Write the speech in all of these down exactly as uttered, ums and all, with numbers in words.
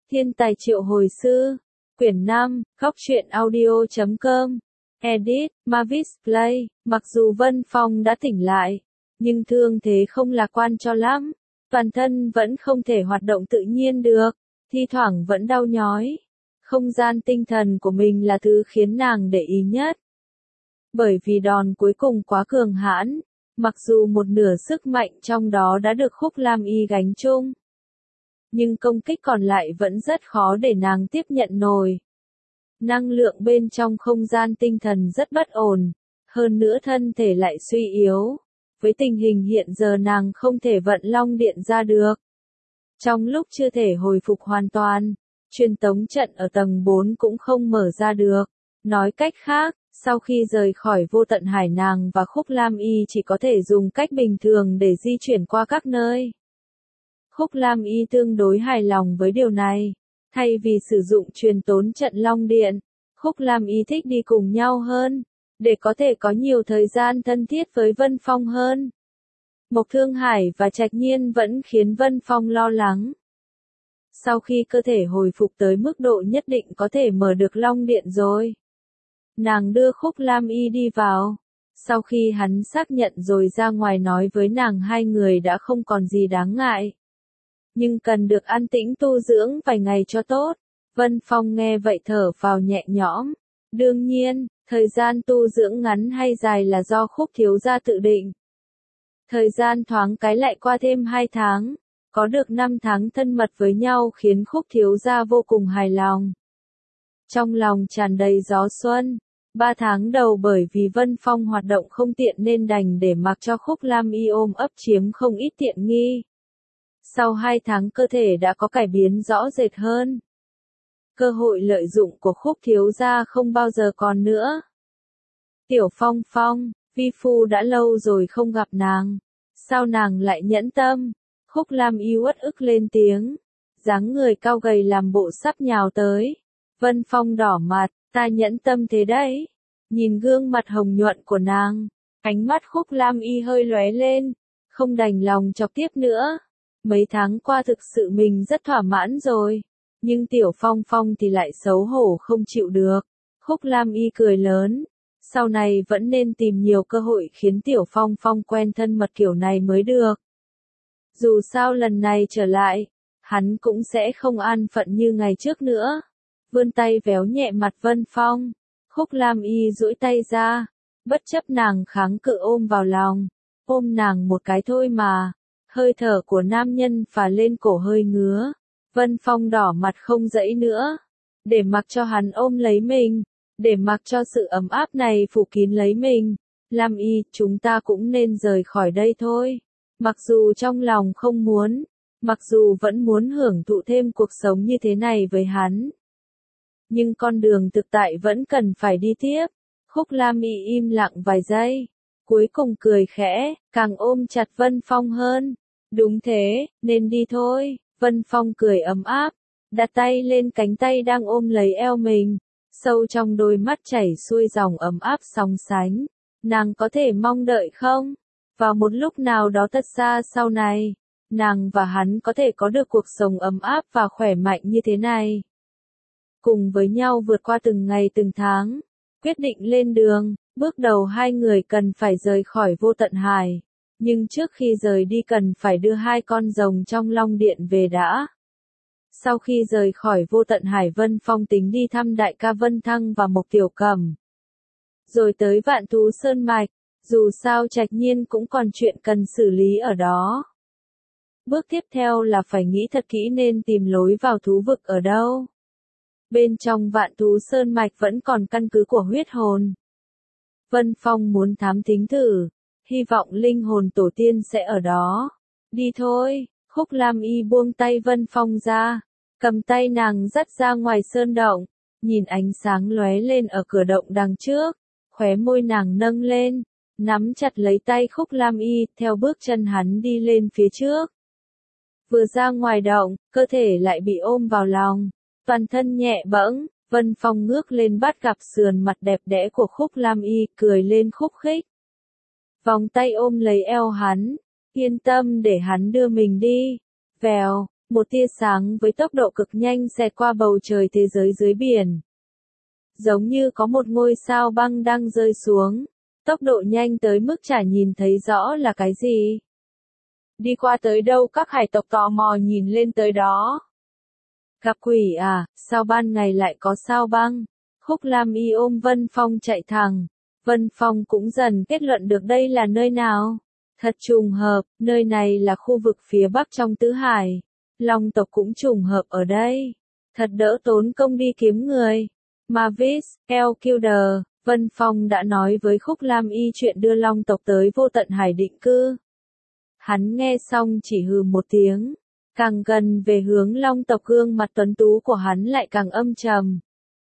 Thiên tài triệu hồi sư. Quyển năm, góc truyện audio chấm com. Edit, Mavis Play. Mặc dù Vân Phong đã tỉnh lại, nhưng thương thế không lạc quan cho lắm. Toàn thân vẫn không thể hoạt động tự nhiên được, thi thoảng vẫn đau nhói. Không gian tinh thần của mình là thứ khiến nàng để ý nhất. Bởi vì đòn cuối cùng quá cường hãn, mặc dù một nửa sức mạnh trong đó đã được Khúc Lam Y gánh chung, nhưng công kích còn lại vẫn rất khó để nàng tiếp nhận nổi. Năng lượng bên trong không gian tinh thần rất bất ổn, hơn nữa thân thể lại suy yếu. Với tình hình hiện giờ nàng không thể vận long điện ra được. Trong lúc chưa thể hồi phục hoàn toàn, truyền tống trận ở tầng bốn cũng không mở ra được. Nói cách khác, sau khi rời khỏi vô tận hải, nàng và Khúc Lam Y chỉ có thể dùng cách bình thường để di chuyển qua các nơi. Khúc Lam Y tương đối hài lòng với điều này. Thay vì sử dụng truyền tống trận long điện, Khúc Lam Y thích đi cùng nhau hơn, để có thể có nhiều thời gian thân thiết với Vân Phong hơn. Mộc Thương Hải và Trạch Nhiên vẫn khiến Vân Phong lo lắng. Sau khi cơ thể hồi phục tới mức độ nhất định có thể mở được long điện rồi, nàng đưa Khúc Lam Y đi vào. Sau khi hắn xác nhận rồi ra ngoài nói với nàng hai người đã không còn gì đáng ngại, nhưng cần được an tĩnh tu dưỡng vài ngày cho tốt. Vân Phong nghe vậy thở phào nhẹ nhõm. Đương nhiên, thời gian tu dưỡng ngắn hay dài là do Khúc thiếu gia tự định. Thời gian thoáng cái lại qua thêm hai tháng, có được năm tháng thân mật với nhau khiến Khúc thiếu gia vô cùng hài lòng. Trong lòng tràn đầy gió xuân. Ba tháng đầu bởi vì Vân Phong hoạt động không tiện nên đành để mặc cho Khúc Lam Y ôm ấp chiếm không ít tiện nghi. Sau hai tháng cơ thể đã có cải biến rõ rệt hơn. Cơ hội lợi dụng của Khúc thiếu gia không bao giờ còn nữa. Tiểu Phong Phong, vi phu đã lâu rồi không gặp nàng. Sao nàng lại nhẫn tâm? Khúc Lam Y uất ức lên tiếng. Dáng người cao gầy làm bộ sắp nhào tới. Vân Phong đỏ mặt, ta nhẫn tâm thế đấy. Nhìn gương mặt hồng nhuận của nàng, ánh mắt Khúc Lam Y hơi lóe lên, không đành lòng chọc tiếp nữa. Mấy tháng qua thực sự mình rất thỏa mãn rồi, nhưng Tiểu Phong Phong thì lại xấu hổ không chịu được. Khúc Lam Y cười lớn, sau này vẫn nên tìm nhiều cơ hội khiến Tiểu Phong Phong quen thân mật kiểu này mới được. Dù sao lần này trở lại, hắn cũng sẽ không an phận như ngày trước nữa. Vươn tay véo nhẹ mặt Vân Phong. Khúc Lam Y duỗi tay ra, bất chấp nàng kháng cự ôm vào lòng. Ôm nàng một cái thôi mà. Hơi thở của nam nhân phả lên cổ hơi ngứa. Vân Phong đỏ mặt không dãy nữa. Để mặc cho hắn ôm lấy mình. Để mặc cho sự ấm áp này phủ kín lấy mình. Lam Y, chúng ta cũng nên rời khỏi đây thôi. Mặc dù trong lòng không muốn. Mặc dù vẫn muốn hưởng thụ thêm cuộc sống như thế này với hắn. Nhưng con đường thực tại vẫn cần phải đi tiếp. Khúc Lam Y im lặng vài giây. Cuối cùng cười khẽ, càng ôm chặt Vân Phong hơn. Đúng thế, nên đi thôi. Vân Phong cười ấm áp, đặt tay lên cánh tay đang ôm lấy eo mình. Sâu trong đôi mắt chảy xuôi dòng ấm áp sóng sánh. Nàng có thể mong đợi không? Vào một lúc nào đó thật xa sau này, nàng và hắn có thể có được cuộc sống ấm áp và khỏe mạnh như thế này. Cùng với nhau vượt qua từng ngày từng tháng. Quyết định lên đường, bước đầu hai người cần phải rời khỏi vô tận hải. Nhưng trước khi rời đi cần phải đưa hai con rồng trong long điện về đã. Sau khi rời khỏi vô tận hải, Vân Phong tính đi thăm đại ca Vân Thăng và Mộc Tiểu Cẩm. Rồi tới Vạn Thú Sơn Mạch, dù sao Trạch Nhiên cũng còn chuyện cần xử lý ở đó. Bước tiếp theo là phải nghĩ thật kỹ nên tìm lối vào thú vực ở đâu. Bên trong Vạn Thú Sơn Mạch vẫn còn căn cứ của huyết hồn. Vân Phong muốn thám thính thử, hy vọng linh hồn tổ tiên sẽ ở đó. Đi thôi. Khúc Lam Y buông tay Vân Phong ra, cầm tay nàng dắt ra ngoài sơn động, nhìn ánh sáng lóe lên ở cửa động đằng trước, khóe môi nàng nâng lên, nắm chặt lấy tay Khúc Lam Y, theo bước chân hắn đi lên phía trước. Vừa ra ngoài động, cơ thể lại bị ôm vào lòng, toàn thân nhẹ bẫng. Vân Phong ngước lên bắt gặp sườn mặt đẹp đẽ của Khúc Lam Y, cười lên khúc khích. Vòng tay ôm lấy eo hắn, yên tâm để hắn đưa mình đi. Vèo, Một tia sáng với tốc độ cực nhanh xẹt qua bầu trời thế giới dưới biển. Giống như có một ngôi sao băng đang rơi xuống. Tốc độ nhanh tới mức chả nhìn thấy rõ là cái gì. Đi qua tới đâu các hải tộc tò mò nhìn lên tới đó. Gặp quỷ à, sao ban ngày lại có sao băng? Khúc Lam Y ôm Vân Phong chạy thẳng. Vân Phong cũng dần kết luận được đây là nơi nào. Thật trùng hợp, nơi này là khu vực phía bắc trong Tứ Hải. Long tộc cũng trùng hợp ở đây. Thật đỡ tốn công đi kiếm người. Mavis, Elkilder, Vân Phong đã nói với Khúc Lam Y chuyện đưa Long tộc tới Vô Tận Hải định cư. Hắn nghe xong chỉ hừ một tiếng. Càng gần về hướng Long tộc, gương mặt tuấn tú của hắn lại càng âm trầm.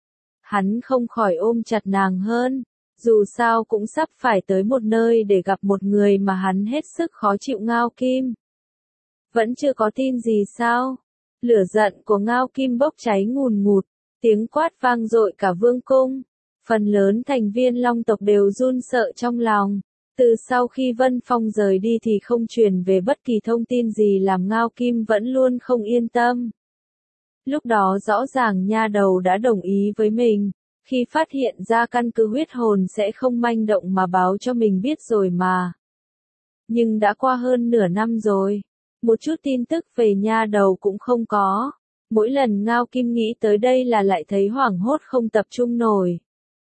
Hắn không khỏi ôm chặt nàng hơn. Dù sao cũng sắp phải tới một nơi để gặp một người mà hắn hết sức khó chịu. Ngao Kim. Vẫn chưa có tin gì sao? Lửa giận của Ngao Kim bốc cháy ngùn ngụt. Tiếng quát vang dội cả vương cung. Phần lớn thành viên Long tộc đều run sợ trong lòng. Từ sau khi Vân Phong rời đi thì không truyền về bất kỳ thông tin gì làm Ngao Kim vẫn luôn không yên tâm. Lúc đó rõ ràng nha đầu đã đồng ý với mình. Khi phát hiện ra căn cứ huyết hồn sẽ không manh động mà báo cho mình biết rồi mà. Nhưng đã qua hơn nửa năm rồi. Một chút tin tức về nha đầu cũng không có. Mỗi lần Ngao Kim nghĩ tới đây là lại thấy hoảng hốt không tập trung nổi.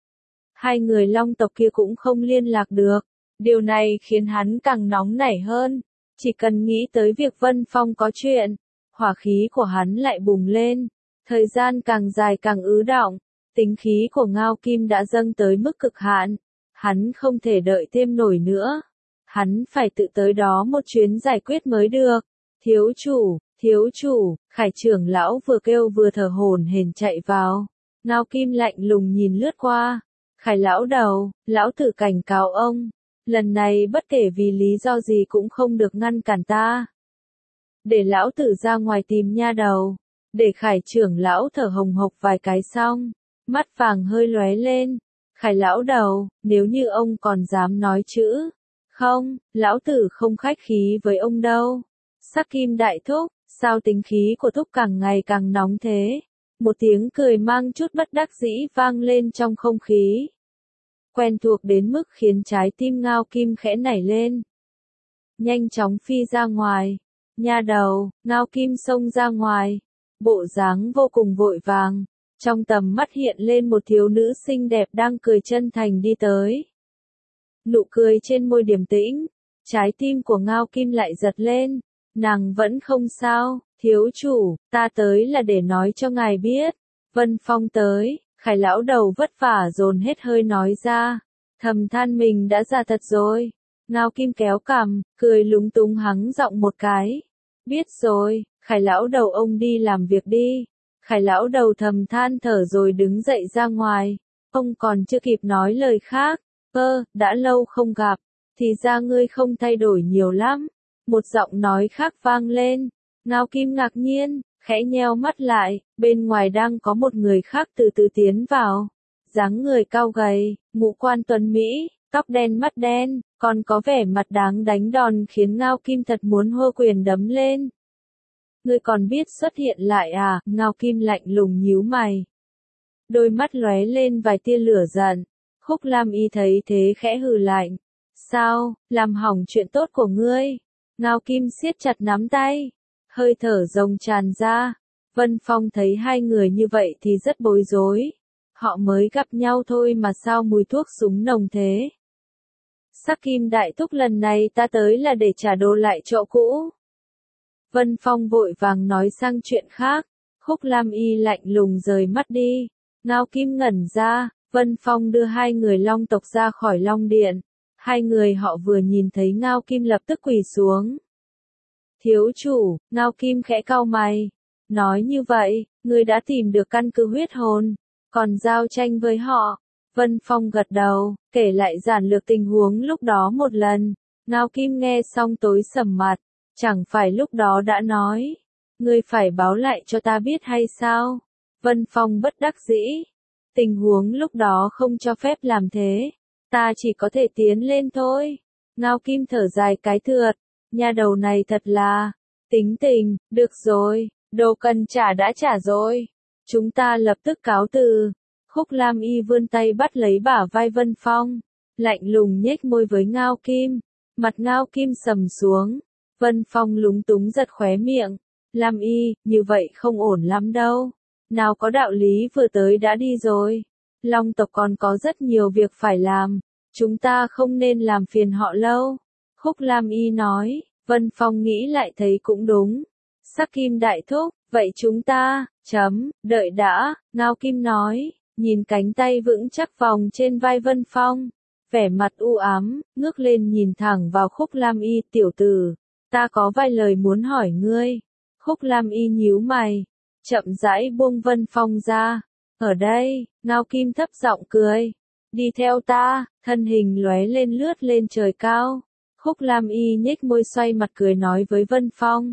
Hai người Long tộc kia cũng không liên lạc được. Điều này khiến hắn càng nóng nảy hơn. Chỉ cần nghĩ tới việc Vân Phong có chuyện, hỏa khí của hắn lại bùng lên. Thời gian càng dài càng ứ đọng. Tính khí của Ngao Kim đã dâng tới mức cực hạn. Hắn không thể đợi thêm nổi nữa. Hắn phải tự tới đó một chuyến giải quyết mới được. Thiếu chủ, thiếu chủ, Khải trưởng lão vừa kêu vừa thở hổn hển chạy vào. Ngao Kim lạnh lùng nhìn lướt qua. Khải lão đầu, lão tử cảnh cáo ông. Lần này bất kể vì lý do gì cũng không được ngăn cản ta. Để lão tử ra ngoài tìm nha đầu. Để Khải trưởng lão thở hồng hộc vài cái xong. Mắt vàng hơi lóe lên. Khải lão đầu, nếu như ông còn dám nói chữ. Không, lão tử không khách khí với ông đâu. Sắc Kim đại thúc, sao tính khí của thúc càng ngày càng nóng thế? Một tiếng cười mang chút bất đắc dĩ vang lên trong không khí. Quen thuộc đến mức khiến trái tim Ngao Kim khẽ nảy lên. Nhanh chóng phi ra ngoài. Nha đầu, Ngao Kim xông ra ngoài. Bộ dáng vô cùng vội vàng. Trong tầm mắt hiện lên một thiếu nữ xinh đẹp đang cười chân thành đi tới. Nụ cười trên môi điềm tĩnh. Trái tim của Ngao Kim lại giật lên. Nàng vẫn không sao. Thiếu chủ, ta tới là để nói cho ngài biết. Vân Phong tới. Khải lão đầu vất vả dồn hết hơi nói ra. Thầm than mình đã già thật rồi. Ngao Kim kéo cằm, cười lúng túng hắng giọng một cái. Biết rồi, Khải lão đầu ông đi làm việc đi. Khải lão đầu thầm than thở rồi đứng dậy ra ngoài. Ông còn chưa kịp nói lời khác. Ơ, đã lâu không gặp. Thì ra ngươi không thay đổi nhiều lắm. Một giọng nói khác vang lên. Ngao Kim ngạc nhiên, khẽ nheo mắt lại, bên ngoài đang có một người khác từ từ tiến vào. Dáng người cao gầy, ngũ quan tuấn Mỹ, tóc đen mắt đen, còn có vẻ mặt đáng đánh đòn khiến Ngao Kim thật muốn hô quyền đấm lên. Ngươi còn biết xuất hiện lại à? Ngao Kim lạnh lùng nhíu mày. Đôi mắt lóe lên vài tia lửa giận. Khúc Lam Y thấy thế khẽ hừ lạnh. Sao, làm hỏng chuyện tốt của ngươi? Ngao Kim siết chặt nắm tay. Hơi thở rồng tràn ra. Vân Phong thấy hai người như vậy thì rất bối rối. Họ mới gặp nhau thôi mà sao mùi thuốc súng nồng thế? Sắc Kim đại thúc, lần này ta tới là để trả đồ lại chỗ cũ. Vân Phong vội vàng nói sang chuyện khác. Khúc Lam Y lạnh lùng rời mắt đi. Ngao Kim ngẩn ra. Vân Phong đưa hai người Long tộc ra khỏi Long Điện. Hai người họ vừa nhìn thấy Ngao Kim lập tức quỳ xuống. Thiếu chủ, Ngao Kim khẽ cau mày. Nói như vậy, ngươi đã tìm được căn cứ huyết hồn, còn giao tranh với họ. Vân Phong gật đầu, kể lại giản lược tình huống lúc đó một lần. Ngao Kim nghe xong tối sầm mặt. Chẳng phải lúc đó đã nói, ngươi phải báo lại cho ta biết hay sao? Vân Phong bất đắc dĩ. Tình huống lúc đó không cho phép làm thế. Ta chỉ có thể tiến lên thôi. Ngao Kim thở dài cái thượt. Nha đầu này thật là, Tính tình, được rồi, đồ cần trả đã trả rồi. Chúng ta lập tức cáo từ. Khúc Lam Y vươn tay bắt lấy bả vai Vân Phong. Lạnh lùng nhếch môi với Ngao Kim. Mặt Ngao Kim sầm xuống. Vân Phong lúng túng giật khóe miệng. Lam Y, như vậy không ổn lắm đâu. Nào có đạo lý vừa tới đã đi rồi. Long tộc còn có rất nhiều việc phải làm. Chúng ta không nên làm phiền họ lâu. Khúc Lam Y nói. Vân Phong nghĩ lại thấy cũng đúng. Sắc Kim đại thúc, vậy chúng ta, chấm, đợi đã, Ngao Kim nói, nhìn cánh tay vững chắc vòng trên vai Vân Phong. Vẻ mặt u ám, ngước lên nhìn thẳng vào Khúc Lam Y, tiểu tử, ta có vài lời muốn hỏi ngươi. Khúc Lam Y nhíu mày, chậm rãi buông Vân Phong ra. Ở đây, Ngao Kim thấp giọng cười. Đi theo ta, thân hình lóe lên lướt lên trời cao. Khúc Lam Y nhếch môi xoay mặt cười nói với Vân Phong.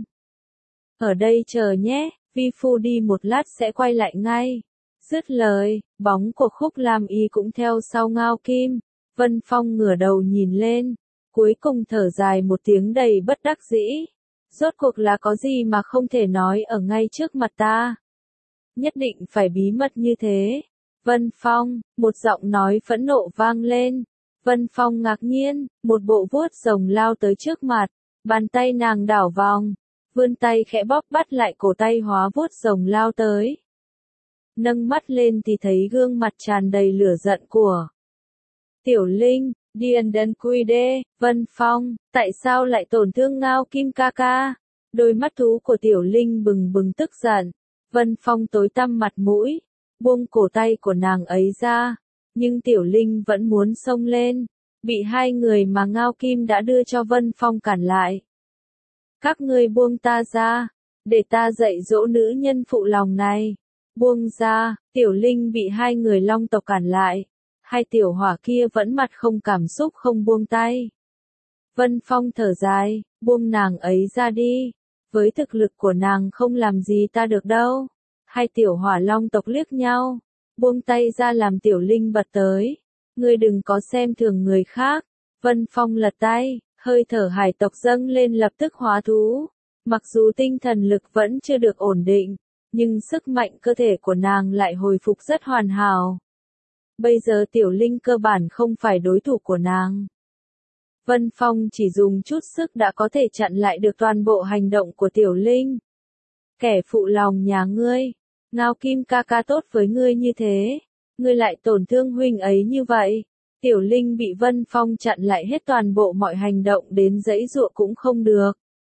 Ở đây chờ nhé, vi phu đi một lát sẽ quay lại ngay. Dứt lời, bóng của Khúc Lam Y cũng theo sau Ngao Kim. Vân Phong ngửa đầu nhìn lên, cuối cùng thở dài một tiếng đầy bất đắc dĩ. Rốt cuộc là có gì mà không thể nói ở ngay trước mặt ta? Nhất định phải bí mật như thế. Vân Phong, một giọng nói phẫn nộ vang lên. Vân Phong ngạc nhiên, một bộ vuốt rồng lao tới trước mặt, bàn tay nàng đảo vòng, vươn tay khẽ bóp bắt lại cổ tay hóa vuốt rồng lao tới. Nâng mắt lên thì thấy gương mặt tràn đầy lửa giận của Tiểu Linh. Điền Đần Quy Đê, Vân Phong, tại sao lại tổn thương Ngao Kim ca ca? Đôi mắt thú của Tiểu Linh bừng bừng tức giận. Vân Phong tối tăm mặt mũi, buông cổ tay của nàng ấy ra. Nhưng Tiểu Linh vẫn muốn xông lên, bị hai người mà Ngao Kim đã đưa cho Vân Phong cản lại. Các ngươi buông ta ra, để ta dạy dỗ nữ nhân phụ lòng này. Buông ra, Tiểu Linh bị hai người Long tộc cản lại. Hai tiểu hỏa kia vẫn mặt không cảm xúc không buông tay. Vân Phong thở dài, buông nàng ấy ra đi. Với thực lực của nàng không làm gì ta được đâu. Hai tiểu hỏa Long tộc liếc nhau. Buông tay ra làm Tiểu Linh bật tới. Ngươi đừng có xem thường người khác. Vân Phong lật tay, hơi thở hải tộc dâng lên lập tức hóa thú. Mặc dù tinh thần lực vẫn chưa được ổn định, nhưng sức mạnh cơ thể của nàng lại hồi phục rất hoàn hảo. Bây giờ Tiểu Linh cơ bản không phải đối thủ của nàng. Vân Phong chỉ dùng chút sức đã có thể chặn lại được toàn bộ hành động của Tiểu Linh. Kẻ phụ lòng nhà ngươi. Ngao Kim ca ca tốt với ngươi như thế, ngươi lại tổn thương huynh ấy như vậy. Tiểu Linh bị Vân Phong chặn lại hết toàn bộ mọi hành động đến giãy giụa cũng không được.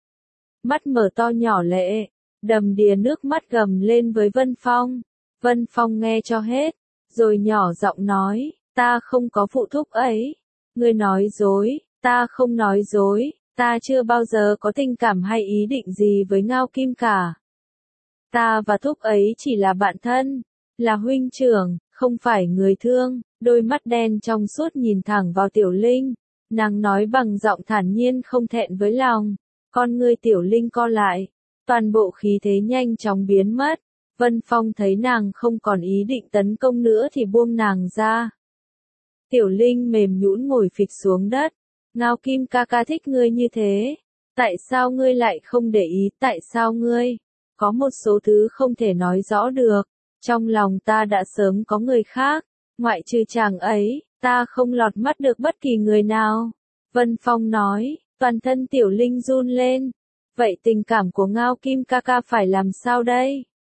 Mắt mở to nhỏ lệ, đầm đìa nước mắt gầm lên với Vân Phong. Vân Phong nghe cho hết, rồi nhỏ giọng nói, ta không có phụ thúc ấy. Ngươi nói dối, ta không nói dối, ta chưa bao giờ có tình cảm hay ý định gì với Ngao Kim cả. Ta và thúc ấy chỉ là bạn thân, là huynh trưởng, không phải người thương. Đôi mắt đen trong suốt nhìn thẳng vào Tiểu Linh, nàng nói bằng giọng thản nhiên không thẹn với lòng. Con ngươi Tiểu Linh co lại, toàn bộ khí thế nhanh chóng biến mất. Vân Phong thấy nàng không còn ý định tấn công nữa thì buông nàng ra. Tiểu Linh mềm nhũn ngồi phịch xuống đất. Ngao Kim ca ca thích ngươi như thế, tại sao ngươi lại không để ý? Tại sao ngươi có một số thứ không thể nói rõ được? Trong lòng ta đã sớm có người khác, ngoại trừ chàng ấy, ta không lọt mắt được bất kỳ người nào. Vân Phong nói, toàn thân Tiểu Linh run lên. Vậy tình cảm của Ngao Kim ca ca phải làm sao đây?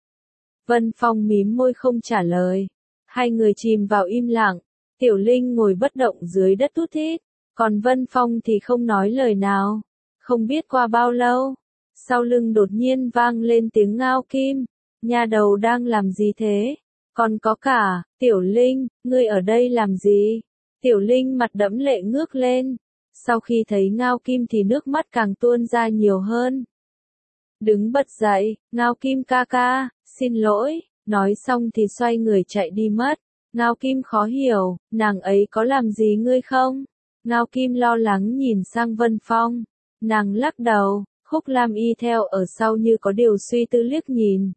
Vân Phong mím môi không trả lời. Hai người chìm vào im lặng. Tiểu Linh ngồi bất động dưới đất thút thít, còn Vân Phong thì không nói lời nào. Không biết qua bao lâu, sau lưng đột nhiên vang lên tiếng Ngao Kim. Nhà đầu đang làm gì thế? Còn có cả, Tiểu Linh, ngươi ở đây làm gì? Tiểu Linh mặt đẫm lệ ngước lên. Sau khi thấy Ngao Kim thì nước mắt càng tuôn ra nhiều hơn. Đứng bật dậy, Ngao Kim ca ca, xin lỗi, nói xong thì xoay người chạy đi mất. Ngao Kim khó hiểu, nàng ấy có làm gì ngươi không? Ngao Kim lo lắng nhìn sang Vân Phong. Nàng lắc đầu, Khúc Lam Y theo ở sau như có điều suy tư liếc nhìn.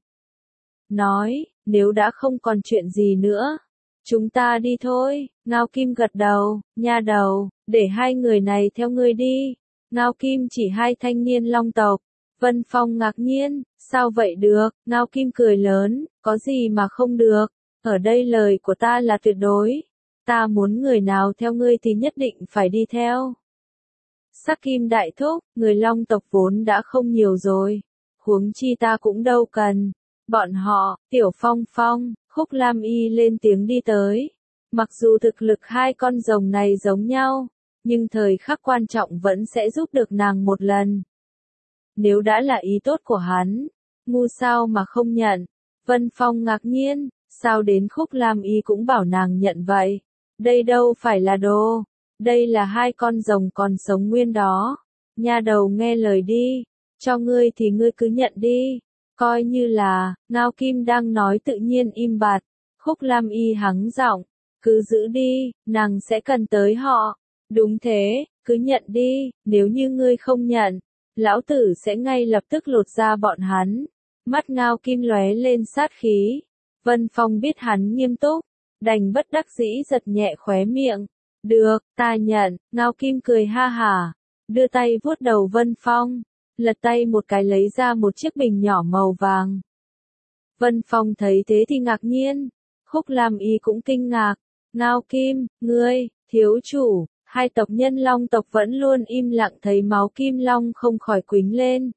Nói, nếu đã không còn chuyện gì nữa, chúng ta đi thôi. Ngao Kim gật đầu, nha đầu, để hai người này theo ngươi đi. Ngao Kim chỉ hai thanh niên Long tộc, Vân Phong ngạc nhiên, sao vậy được, Ngao Kim cười lớn, có gì mà không được, ở đây lời của ta là tuyệt đối, ta muốn người nào theo ngươi thì nhất định phải đi theo. Sắc Kim đại thúc, người Long tộc vốn đã không nhiều rồi, huống chi ta cũng đâu cần. Bọn họ, Tiểu Phong Phong, Khúc Lam Y lên tiếng đi tới. Mặc dù thực lực hai con rồng này giống nhau, nhưng thời khắc quan trọng vẫn sẽ giúp được nàng một lần. Nếu đã là ý tốt của hắn, ngu sao mà không nhận. Vân Phong ngạc nhiên, sao đến Khúc Lam Y cũng bảo nàng nhận vậy. Đây đâu phải là đồ, đây là hai con rồng còn sống nguyên đó. Nha đầu nghe lời đi, cho ngươi thì ngươi cứ nhận đi. Coi như là, Ngao Kim đang nói tự nhiên im bặt. Khúc Lam Y hắng giọng, cứ giữ đi, nàng sẽ cần tới họ. Đúng thế, cứ nhận đi, nếu như ngươi không nhận, lão tử sẽ ngay lập tức lột ra bọn hắn. Mắt Ngao Kim lóe lên sát khí. Vân Phong biết hắn nghiêm túc, đành bất đắc dĩ giật nhẹ khóe miệng. Được, ta nhận, Ngao Kim cười ha hả, đưa tay vuốt đầu Vân Phong, lật tay một cái lấy ra một chiếc bình nhỏ màu vàng. Vân Phong thấy thế thì ngạc nhiên, Khúc Lam Y cũng kinh ngạc, Ngao Kim, ngươi, thiếu chủ, hai tộc nhân Long tộc vẫn luôn im lặng thấy máu Kim Long không khỏi quýnh lên.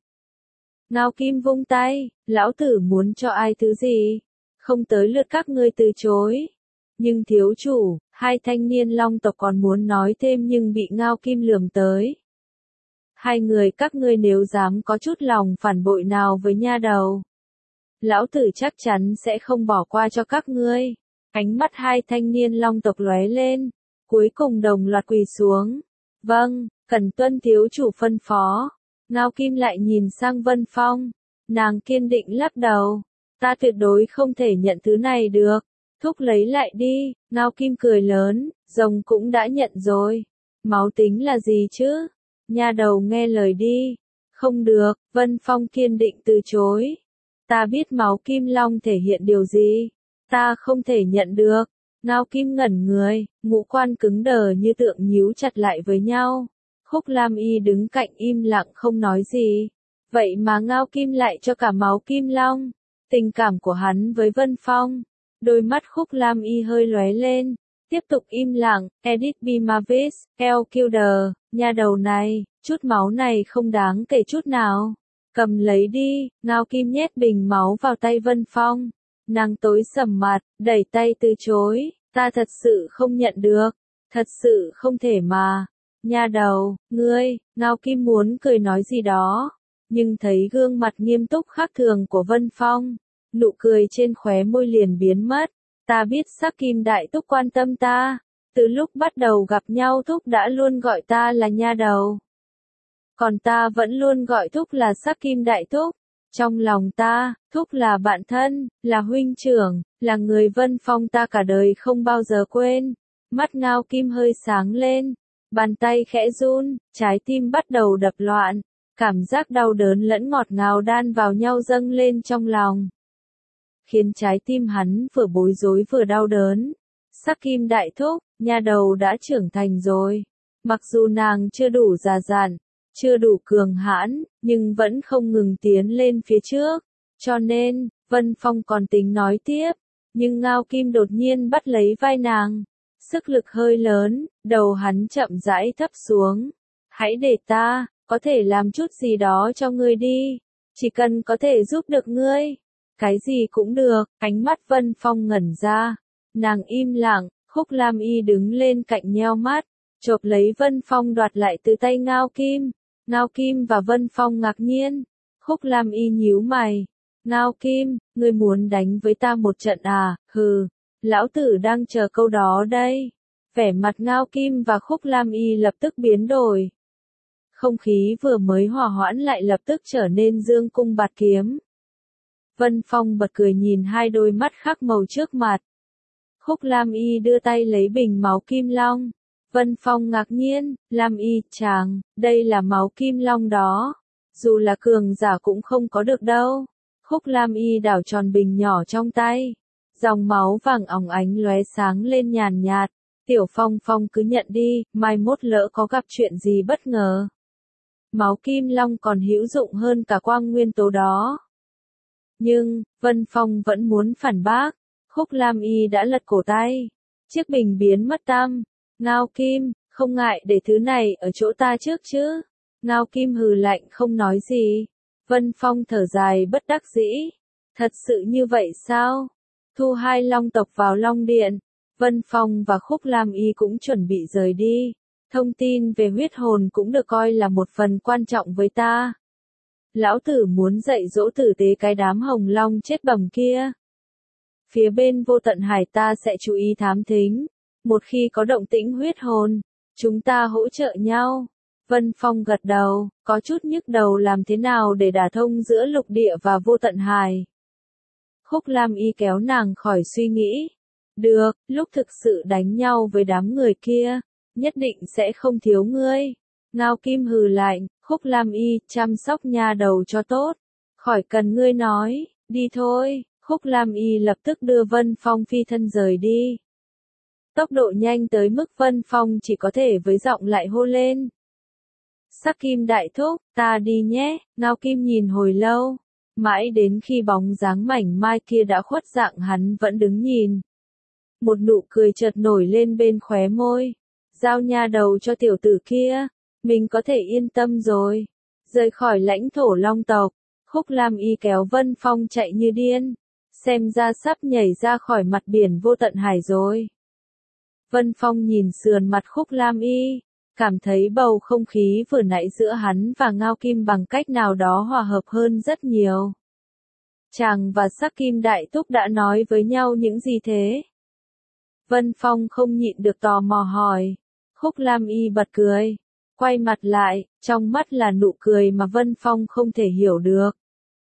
Ngao Kim vung tay, lão tử muốn cho ai thứ gì, không tới lượt các ngươi từ chối. Nhưng thiếu chủ, hai thanh niên Long tộc còn muốn nói thêm nhưng bị Ngao Kim lườm tới. Hai người các ngươi nếu dám có chút lòng phản bội nào với nha đầu, lão tử chắc chắn sẽ không bỏ qua cho các ngươi. Ánh mắt hai thanh niên Long tộc lóe lên, cuối cùng đồng loạt quỳ xuống. Vâng, cần tuân thiếu chủ phân phó. Ngao Kim lại nhìn sang Vân Phong, nàng kiên định lắc đầu, ta tuyệt đối không thể nhận thứ này được. Thúc lấy lại đi, Ngao Kim cười lớn, rồng cũng đã nhận rồi. Máu tính là gì chứ? Nha đầu nghe lời đi. Không được, Vân Phong kiên định từ chối. Ta biết máu Kim Long thể hiện điều gì. Ta không thể nhận được. Ngao Kim ngẩn người, ngũ quan cứng đờ như tượng nhíu chặt lại với nhau. Khúc Lam Y đứng cạnh im lặng không nói gì. Vậy mà Ngao Kim lại cho cả máu Kim Long. Tình cảm của hắn với Vân Phong. Đôi mắt Khúc Lam Y hơi lóe lên, tiếp tục im lặng. Edit B. Mavis, Elkilder, nha đầu này, chút máu này không đáng kể chút nào. Cầm lấy đi, Ngao Kim nhét bình máu vào tay Vân Phong. Nàng tối sầm mặt, đẩy tay từ chối, ta thật sự không nhận được, thật sự không thể mà. Nha đầu, ngươi, Ngao Kim muốn cười nói gì đó, nhưng thấy gương mặt nghiêm túc khác thường của Vân Phong, nụ cười trên khóe môi liền biến mất. Ta biết Sắc Kim đại thúc quan tâm ta, từ lúc bắt đầu gặp nhau thúc đã luôn gọi ta là nha đầu. Còn ta vẫn luôn gọi thúc là Sắc Kim đại thúc. Trong lòng ta, thúc là bạn thân, là huynh trưởng, là người Vân Phong ta cả đời không bao giờ quên. Mắt Ngao Kim hơi sáng lên, bàn tay khẽ run, trái tim bắt đầu đập loạn, cảm giác đau đớn lẫn ngọt ngào đan vào nhau dâng lên trong lòng. Khiến trái tim hắn vừa bối rối vừa đau đớn. Sắc Kim đại thúc, nha đầu đã trưởng thành rồi. Mặc dù nàng chưa đủ già dặn, chưa đủ cường hãn, nhưng vẫn không ngừng tiến lên phía trước. Cho nên, Vân Phong còn tính nói tiếp, nhưng Ngao Kim đột nhiên bắt lấy vai nàng. Sức lực hơi lớn, đầu hắn chậm rãi thấp xuống. Hãy để ta, có thể làm chút gì đó cho ngươi đi. Chỉ cần có thể giúp được ngươi. Cái gì cũng được, ánh mắt Vân Phong ngẩn ra. Nàng im lặng, Khúc Lam Y đứng lên cạnh nheo mắt, chộp lấy Vân Phong đoạt lại từ tay Ngao Kim. Ngao Kim và Vân Phong ngạc nhiên. Khúc Lam Y nhíu mày. Ngao Kim, ngươi muốn đánh với ta một trận à? Hừ, lão tử đang chờ câu đó đây. Vẻ mặt Ngao Kim và Khúc Lam Y lập tức biến đổi. Không khí vừa mới hòa hoãn lại lập tức trở nên dương cung bạt kiếm. Vân Phong bật cười nhìn hai đôi mắt khác màu trước mặt. Khúc Lam Y đưa tay lấy bình máu Kim Long. Vân Phong ngạc nhiên, Lam Y, chàng, đây là máu Kim Long đó. Dù là cường giả cũng không có được đâu. Khúc Lam Y đảo tròn bình nhỏ trong tay. Dòng máu vàng óng ánh lóe sáng lên nhàn nhạt. Tiểu Phong Phong cứ nhận đi, mai mốt lỡ có gặp chuyện gì bất ngờ. máu kim long còn hữu dụng hơn cả quang nguyên tố đó. Nhưng, Vân Phong vẫn muốn phản bác. Khúc Lam Y đã lật cổ tay. Chiếc bình biến mất tăm. Ngao Kim, không ngại để thứ này ở chỗ ta trước chứ. Ngao Kim hừ lạnh không nói gì. Vân Phong thở dài bất đắc dĩ. Thật sự như vậy sao? Thu hai long tộc vào Long Điện. Vân Phong và Khúc Lam Y cũng chuẩn bị rời đi. Thông tin về huyết hồn cũng được coi là một phần quan trọng với ta. Lão tử muốn dạy dỗ tử tế cái đám hồng long chết bầm kia. Phía bên Vô Tận Hải ta sẽ chú ý thám thính. Một khi có động tĩnh huyết hồn, chúng ta hỗ trợ nhau. Vân Phong gật đầu, có chút nhức đầu làm thế nào để đả thông giữa lục địa và Vô Tận Hải. Khúc Lam Y kéo nàng khỏi suy nghĩ. Được, lúc thực sự đánh nhau với đám người kia, nhất định sẽ không thiếu ngươi. Ngao Kim hừ lạnh, Khúc Lam Y, chăm sóc nha đầu cho tốt. Khỏi cần ngươi nói, đi thôi. Khúc Lam Y lập tức đưa Vân Phong phi thân rời đi. Tốc độ nhanh tới mức Vân Phong chỉ có thể với giọng lại hô lên. Sắc Kim đại thúc, ta đi nhé. Ngao Kim nhìn hồi lâu, mãi đến khi bóng dáng mảnh mai kia đã khuất dạng hắn vẫn đứng nhìn. Một nụ cười chợt nổi lên bên khóe môi. Giao nha đầu cho tiểu tử kia, mình có thể yên tâm rồi. Rời khỏi lãnh thổ Long tộc, Khúc Lam Y kéo Vân Phong chạy như điên. Xem ra sắp nhảy ra khỏi mặt biển Vô Tận Hải rồi. Vân Phong nhìn sườn mặt Khúc Lam Y, cảm thấy bầu không khí vừa nãy giữa hắn và Ngao Kim bằng cách nào đó hòa hợp hơn rất nhiều. Chàng và Sắc Kim đại thúc đã nói với nhau những gì thế? Vân Phong không nhịn được tò mò hỏi. Khúc Lam Y bật cười, quay mặt lại, trong mắt là nụ cười mà Vân Phong không thể hiểu được.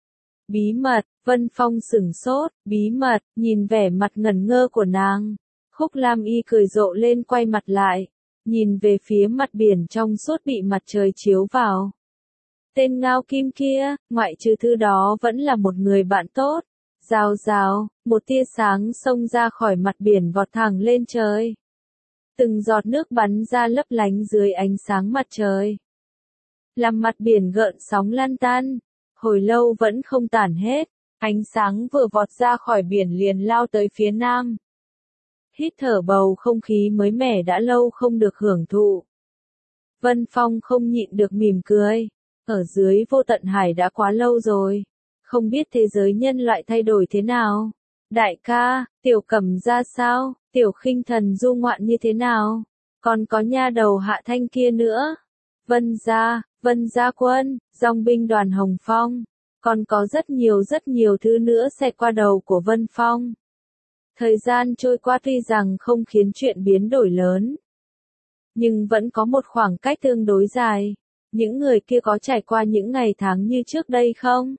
Bí mật, Vân Phong sửng sốt, bí mật, nhìn vẻ mặt ngẩn ngơ của nàng. Khúc Lam Y cười rộ lên quay mặt lại, nhìn về phía mặt biển trong suốt bị mặt trời chiếu vào. Tên Ngao Kim kia, ngoại trừ thứ đó vẫn là một người bạn tốt. Rào rào, một tia sáng xông ra khỏi mặt biển vọt thẳng lên trời. Từng giọt nước bắn ra lấp lánh dưới ánh sáng mặt trời. Làm mặt biển gợn sóng lan tan, hồi lâu vẫn không tản hết. Ánh sáng vừa vọt ra khỏi biển liền lao tới phía nam. Hít thở bầu không khí mới mẻ đã lâu không được hưởng thụ. Vân Phong không nhịn được mỉm cười. Ở dưới Vô Tận Hải đã quá lâu rồi. Không biết thế giới nhân loại thay đổi thế nào. Đại ca, Tiểu Cẩm ra sao, Tiểu Khinh Thần du ngoạn như thế nào. Còn có nha đầu Hạ Thanh kia nữa. Vân gia, Vân gia quân, dòng binh đoàn Hồng Phong. Còn có rất nhiều rất nhiều thứ nữa xẹt qua đầu của Vân Phong. Thời gian trôi qua tuy rằng không khiến chuyện biến đổi lớn, nhưng vẫn có một khoảng cách tương đối dài. Những người kia có trải qua những ngày tháng như trước đây không?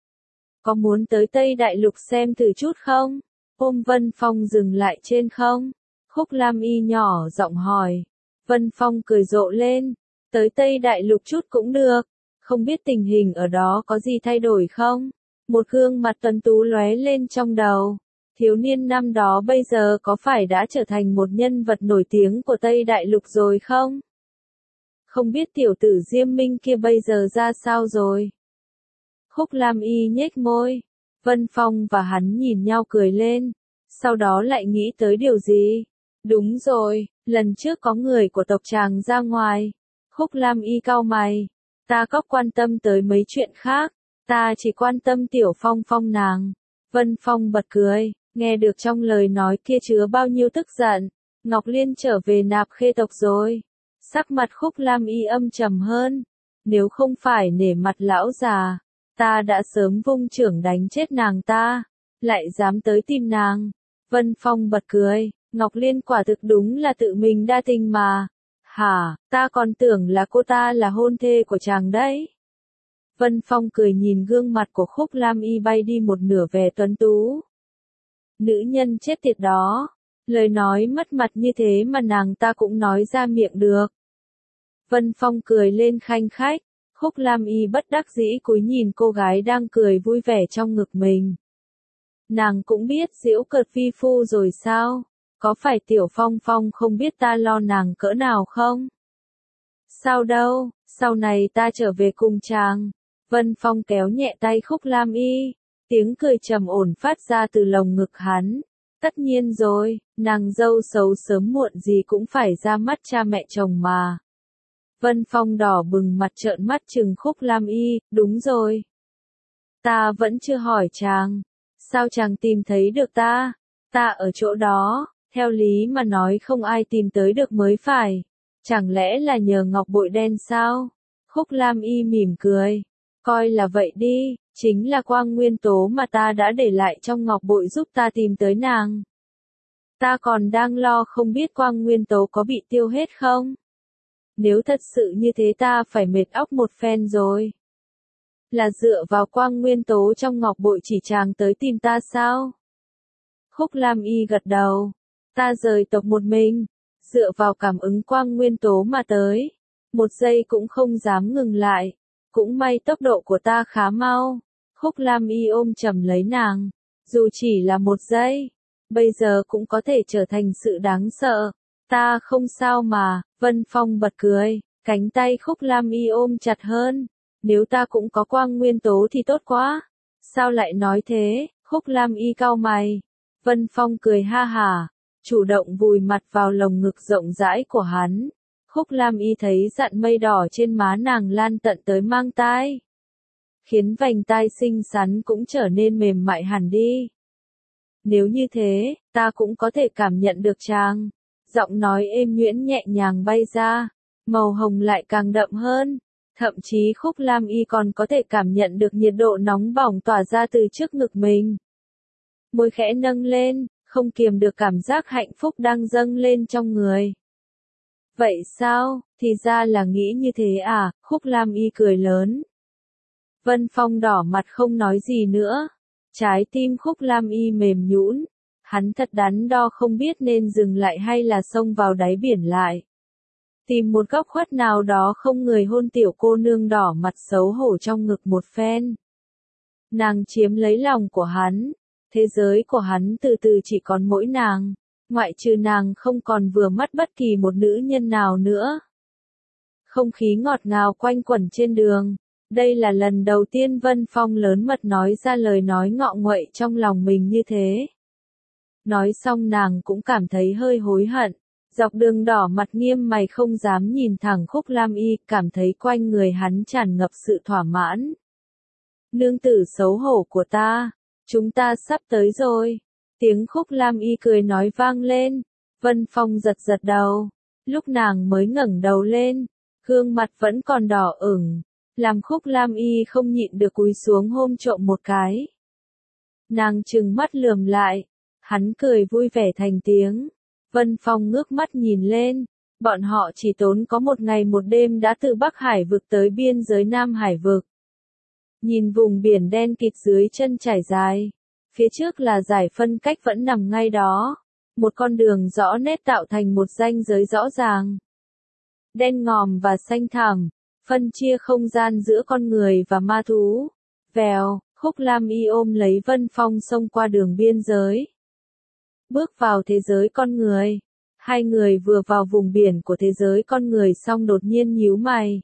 Có muốn tới Tây Đại Lục xem thử chút không? Ôm Vân Phong dừng lại trên không? Khúc Lam Y nhỏ giọng hỏi. Vân Phong cười rộ lên. Tới Tây Đại Lục chút cũng được. Không biết tình hình ở đó có gì thay đổi không? Một gương mặt tuấn tú lóe lên trong đầu. Thiếu niên năm đó bây giờ có phải đã trở thành một nhân vật nổi tiếng của Tây Đại Lục rồi không? Không biết tiểu tử Diêm Minh kia bây giờ ra sao rồi? Khúc Lam Y nhếch môi. Vân Phong và hắn nhìn nhau cười lên. Sau đó lại nghĩ tới điều gì? Đúng rồi, lần trước có người của tộc chàng ra ngoài. Khúc Lam Y cau mày. Ta có quan tâm tới mấy chuyện khác. Ta chỉ quan tâm Tiểu Phong Phong nàng. Vân Phong bật cười, nghe được trong lời nói kia chứa bao nhiêu tức giận. Ngọc Liên trở về Nạp Khê tộc rồi. Sắc mặt Khúc Lam Y âm trầm hơn. Nếu không phải nể mặt lão già, ta đã sớm vung chưởng đánh chết nàng ta. Lại dám tới tìm nàng. Vân Phong bật cười, Ngọc Liên quả thực đúng là tự mình đa tình mà. Hả, ta còn tưởng là cô ta là hôn thê của chàng đấy. Vân Phong cười nhìn gương mặt của Khúc Lam Y bay đi một nửa vẻ tuấn tú. Nữ nhân chết tiệt đó. Lời nói mất mặt như thế mà nàng ta cũng nói ra miệng được. Vân Phong cười lên khanh khách. Khúc Lam Y bất đắc dĩ cúi nhìn cô gái đang cười vui vẻ trong ngực mình. Nàng cũng biết giễu cợt vi phu rồi sao? Có phải Tiểu Phong Phong không biết ta lo nàng cỡ nào không? Sao đâu, Sau này ta trở về cùng chàng. Vân Phong kéo nhẹ tay Khúc Lam Y. Tiếng cười trầm ổn phát ra từ lồng ngực hắn. Tất nhiên rồi, nàng dâu xấu sớm muộn gì cũng phải ra mắt cha mẹ chồng mà. Vân Phong đỏ bừng mặt trợn mắt trừng Khúc Lam Y, đúng rồi. Ta vẫn chưa hỏi chàng. Sao chàng tìm thấy được ta? Ta ở chỗ đó, theo lý mà nói không ai tìm tới được mới phải. Chẳng lẽ là nhờ ngọc bội đen sao? Khúc Lam Y mỉm cười. Coi là vậy đi, chính là quang nguyên tố mà ta đã để lại trong ngọc bội giúp ta tìm tới nàng. Ta còn đang lo không biết quang nguyên tố có bị tiêu hết không? Nếu thật sự như thế ta phải mệt óc một phen rồi. Là dựa vào quang nguyên tố trong ngọc bội chỉ chàng tới tìm ta sao? Khúc Lam Y gật đầu. Ta rời tộc một mình, dựa vào cảm ứng quang nguyên tố mà tới. Một giây cũng không dám ngừng lại. Cũng may tốc độ của ta khá mau. Khúc Lam Y ôm chầm lấy nàng. Dù chỉ là một giây, bây giờ cũng có thể trở thành sự đáng sợ. Ta không sao mà, Vân Phong bật cười. Cánh tay Khúc Lam Y ôm chặt hơn. Nếu ta cũng có quang nguyên tố thì tốt quá. Sao lại nói thế? Khúc Lam Y cau mày. Vân Phong cười ha hả, chủ động vùi mặt vào lồng ngực rộng rãi của hắn. Khúc Lam Y thấy dặn mây đỏ trên má nàng lan tận tới mang tai, khiến vành tai xinh xắn cũng trở nên mềm mại hẳn đi. Nếu như thế, ta cũng có thể cảm nhận được chàng. Giọng nói êm nhuyễn nhẹ nhàng bay ra, màu hồng lại càng đậm hơn. Thậm chí Khúc Lam Y còn có thể cảm nhận được nhiệt độ nóng bỏng tỏa ra từ trước ngực mình. Môi khẽ nâng lên, không kiềm được cảm giác hạnh phúc đang dâng lên trong người. Vậy sao, thì ra là nghĩ như thế à? Khúc Lam Y cười lớn. Vân Phong đỏ mặt không nói gì nữa. Trái tim Khúc Lam Y mềm nhũn. Hắn thật đắn đo không biết nên dừng lại hay là xông vào đáy biển lại. Tìm một góc khuất nào đó không người hôn tiểu cô nương đỏ mặt xấu hổ trong ngực một phen. Nàng chiếm lấy lòng của hắn. Thế giới của hắn từ từ chỉ còn mỗi nàng. Ngoại trừ nàng không còn vừa mắt bất kỳ một nữ nhân nào nữa. Không khí ngọt ngào quanh quẩn trên đường. Đây là lần đầu tiên Vân Phong lớn mật nói ra lời nói ngọ nguậy trong lòng mình như thế. Nói xong nàng cũng cảm thấy hơi hối hận. Dọc đường đỏ mặt nghiêm mày không dám nhìn thẳng Khúc Lam Y, cảm thấy quanh người hắn tràn ngập sự thỏa mãn. Nương tử xấu hổ của ta, chúng ta sắp tới rồi. Tiếng Khúc Lam Y cười nói vang lên. Vân Phong giật giật đầu. Lúc nàng mới ngẩng đầu lên, gương mặt vẫn còn đỏ ửng, làm Khúc Lam Y không nhịn được cúi xuống hôn trộm một cái. Nàng trừng mắt lườm lại, hắn cười vui vẻ thành tiếng. Vân Phong ngước mắt nhìn lên, bọn họ chỉ tốn có một ngày một đêm đã từ Bắc Hải vực tới biên giới Nam Hải vực. Nhìn vùng biển đen kịt dưới chân trải dài, phía trước là giải phân cách vẫn nằm ngay đó, một con đường rõ nét tạo thành một ranh giới rõ ràng. Đen ngòm và xanh thẳm, phân chia không gian giữa con người và ma thú. Vèo, Khúc Lam Y ôm lấy Vân Phong xông qua đường biên giới. Bước vào thế giới con người. Hai người vừa vào vùng biển của thế giới con người xong đột nhiên nhíu mày.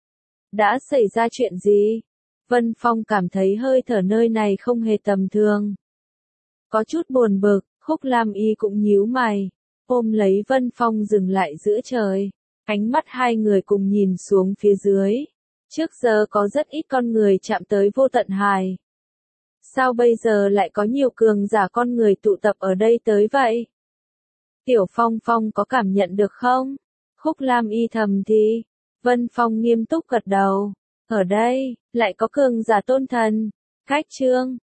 Đã xảy ra chuyện gì? Vân Phong cảm thấy hơi thở nơi này không hề tầm thường. Có chút buồn bực, Khúc Lam Y cũng nhíu mày. Ôm lấy Vân Phong dừng lại giữa trời. Ánh mắt hai người cùng nhìn xuống phía dưới. Trước giờ có rất ít con người chạm tới vô tận hải. Sao bây giờ lại có nhiều cường giả con người tụ tập ở đây tới vậy? Tiểu Phong Phong có cảm nhận được không? Khúc Lam Y thầm thì. Vân Phong nghiêm túc gật đầu. Ở đây, lại có cường giả tôn thần. Khách trương,